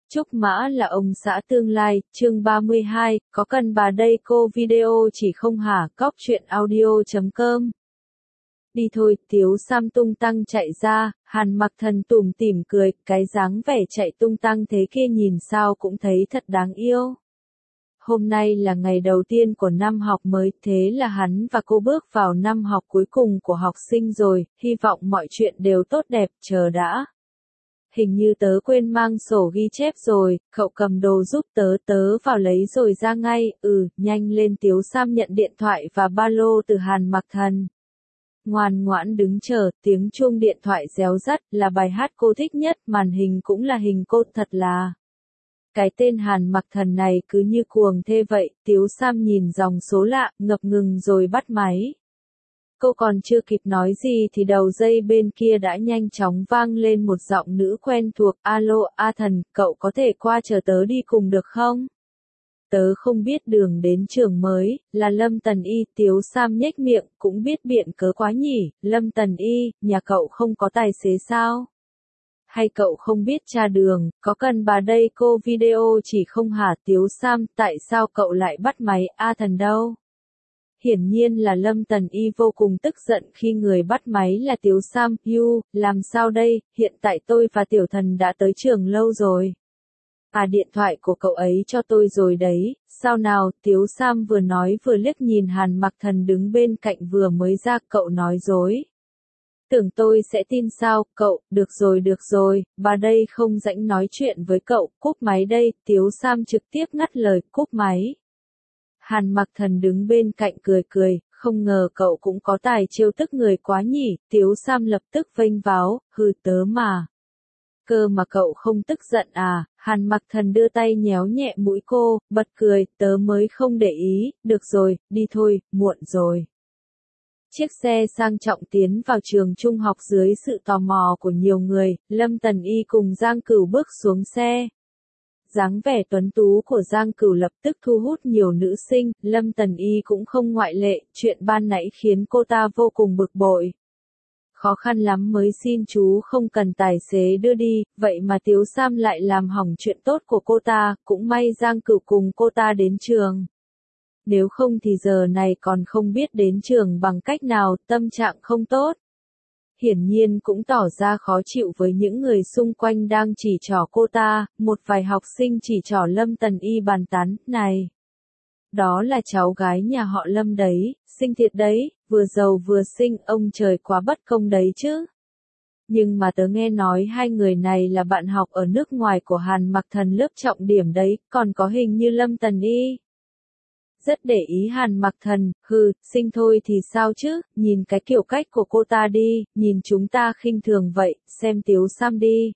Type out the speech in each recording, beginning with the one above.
Trúc Mã là ông xã tương lai, chương 32, có cần bà đây cô video chỉ không hả, cóc truyện audio.com. Đi thôi, Tiếu Sam tung tăng chạy ra, Hàn Mặc Thần tủm tỉm cười, cái dáng vẻ chạy tung tăng thế kia nhìn sao cũng thấy thật đáng yêu. Hôm nay là ngày đầu tiên của năm học mới, thế là hắn và cô bước vào năm học cuối cùng của học sinh rồi, hy vọng mọi chuyện đều tốt đẹp, chờ đã. Hình như tớ quên mang sổ ghi chép rồi, cậu cầm đồ giúp tớ vào lấy rồi ra ngay, nhanh lên. Tiếu Sam nhận điện thoại và ba lô từ Hàn Mặc Thần. Ngoan ngoãn đứng chờ, tiếng chuông điện thoại réo rắt, là bài hát cô thích nhất, màn hình cũng là hình cô, thật là. Cái tên Hàn Mặc Thần này cứ như cuồng thê vậy, Tiếu Sam nhìn dòng số lạ, ngập ngừng rồi bắt máy. Cô còn chưa kịp nói gì thì đầu dây bên kia đã nhanh chóng vang lên một giọng nữ quen thuộc, alo, A Thần, cậu có thể qua chờ tớ đi cùng được không? Tớ không biết đường đến trường mới, là Lâm Tần Y. Tiếu Sam nhếch miệng, cũng biết biện cớ quá nhỉ, Lâm Tần Y, nhà cậu không có tài xế sao? Hay cậu không biết tra đường, có cần bà đây cô video chỉ không hả? Tiếu Sam, tại sao cậu lại bắt máy, A Thần đâu? Hiển nhiên là Lâm Tần Y vô cùng tức giận khi người bắt máy là Tiếu Sam. Làm sao đây, hiện tại tôi và Tiểu Thần đã tới trường lâu rồi. Điện thoại của cậu ấy cho tôi rồi đấy, sao nào? Tiếu Sam vừa nói vừa liếc nhìn Hàn Mặc Thần đứng bên cạnh vừa mới ra, cậu nói dối. Tưởng tôi sẽ tin sao, cậu, được rồi, bà đây không rảnh nói chuyện với cậu, cúp máy đây. Tiếu Sam trực tiếp ngắt lời, cúp máy. Hàn Mặc Thần đứng bên cạnh cười, không ngờ cậu cũng có tài trêu tức người quá nhỉ. Tiếu Sam lập tức vênh váo, tớ mà. Cơ mà cậu không tức giận à? Hàn Mặc Thần đưa tay nhéo nhẹ mũi cô, bật cười, tớ mới không để ý, được rồi, đi thôi, muộn rồi. Chiếc xe sang trọng tiến vào trường trung học dưới sự tò mò của nhiều người, Lâm Tần Y cùng Giang Cửu bước xuống xe. Dáng vẻ tuấn tú của Giang Cửu lập tức thu hút nhiều nữ sinh, Lâm Tần Y cũng không ngoại lệ, chuyện ban nãy khiến cô ta vô cùng bực bội. Khó khăn lắm mới xin chú không cần tài xế đưa đi, vậy mà Tiếu Sam lại làm hỏng chuyện tốt của cô ta, cũng may Giang Cửu cùng cô ta đến trường. Nếu không thì giờ này còn không biết đến trường bằng cách nào, tâm trạng không tốt. Hiển nhiên cũng tỏ ra khó chịu với những người xung quanh đang chỉ trỏ cô ta, một vài học sinh chỉ trỏ Lâm Tần Y bàn tán, này. Đó là cháu gái nhà họ Lâm đấy, xinh thiệt đấy, vừa giàu vừa xinh, ông trời quá bất công đấy chứ. Nhưng mà tớ nghe nói hai người này là bạn học ở nước ngoài của Hàn Mặc Thần lớp trọng điểm đấy, còn có hình như Lâm Tần Y. Rất để ý Hàn Mặc Thần, xinh thôi thì sao chứ, nhìn cái kiểu cách của cô ta đi, nhìn chúng ta khinh thường vậy, xem Tiếu Sam đi.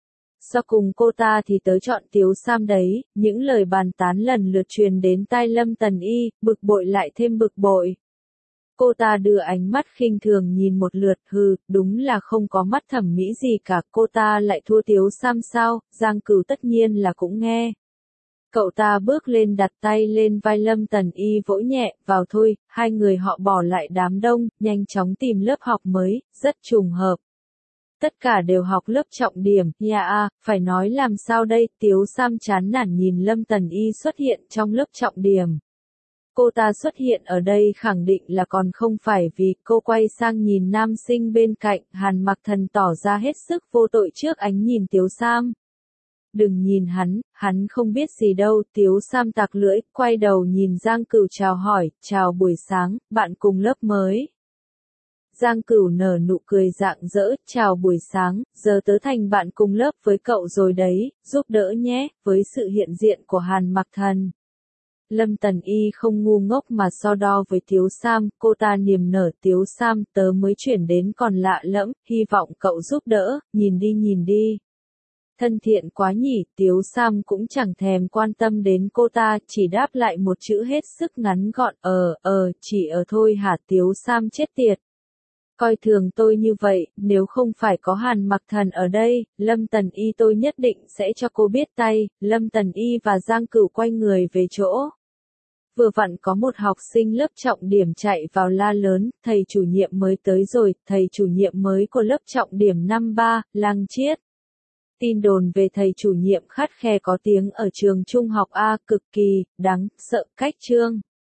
So cùng cô ta thì tớ chọn Tiếu Sam đấy, những lời bàn tán lần lượt truyền đến tai Lâm Tần Y, bực bội lại thêm bực bội. Cô ta đưa ánh mắt khinh thường nhìn một lượt, đúng là không có mắt thẩm mỹ gì cả, cô ta lại thua Tiếu Sam sao? Giang Cửu tất nhiên là cũng nghe. Cậu ta bước lên đặt tay lên vai Lâm Tần Y vỗ nhẹ, vào thôi, hai người họ bỏ lại đám đông, nhanh chóng tìm lớp học mới, rất trùng hợp. Tất cả đều học lớp trọng điểm, phải nói làm sao đây, Tiếu Sam chán nản nhìn Lâm Tần Y xuất hiện trong lớp trọng điểm. Cô ta xuất hiện ở đây khẳng định là còn không phải vì cô quay sang nhìn nam sinh bên cạnh, Hàn Mặc Thần tỏ ra hết sức vô tội trước ánh nhìn Tiếu Sam. Đừng nhìn hắn không biết gì đâu. Tiếu Sam tặc lưỡi, quay đầu nhìn Giang Cửu chào hỏi, chào buổi sáng, bạn cùng lớp mới. Giang Cửu nở nụ cười rạng rỡ, chào buổi sáng, giờ tớ thành bạn cùng lớp với cậu rồi đấy, giúp đỡ nhé. Với sự hiện diện của Hàn Mặc Thần, Lâm Tần Y không ngu ngốc mà so đo với Tiếu Sam, cô ta niềm nở, Tiếu Sam, tớ mới chuyển đến còn lạ lẫm, hy vọng cậu giúp đỡ, nhìn đi. Thân thiện quá nhỉ. Tiếu Sam cũng chẳng thèm quan tâm đến cô ta, chỉ đáp lại một chữ hết sức ngắn gọn, chỉ thôi hả? Tiếu Sam chết tiệt. Coi thường tôi như vậy, nếu không phải có Hàn Mặc Thần ở đây, Lâm Tần Y tôi nhất định sẽ cho cô biết tay. Lâm Tần Y và Giang Cửu quay người về chỗ. Vừa vặn có một học sinh lớp trọng điểm chạy vào la lớn, thầy chủ nhiệm mới tới rồi, thầy chủ nhiệm mới của lớp trọng điểm năm 3, Lăng Chiết. Tin đồn về thầy chủ nhiệm khắt khe có tiếng ở trường trung học A cực kỳ đáng sợ cách chương.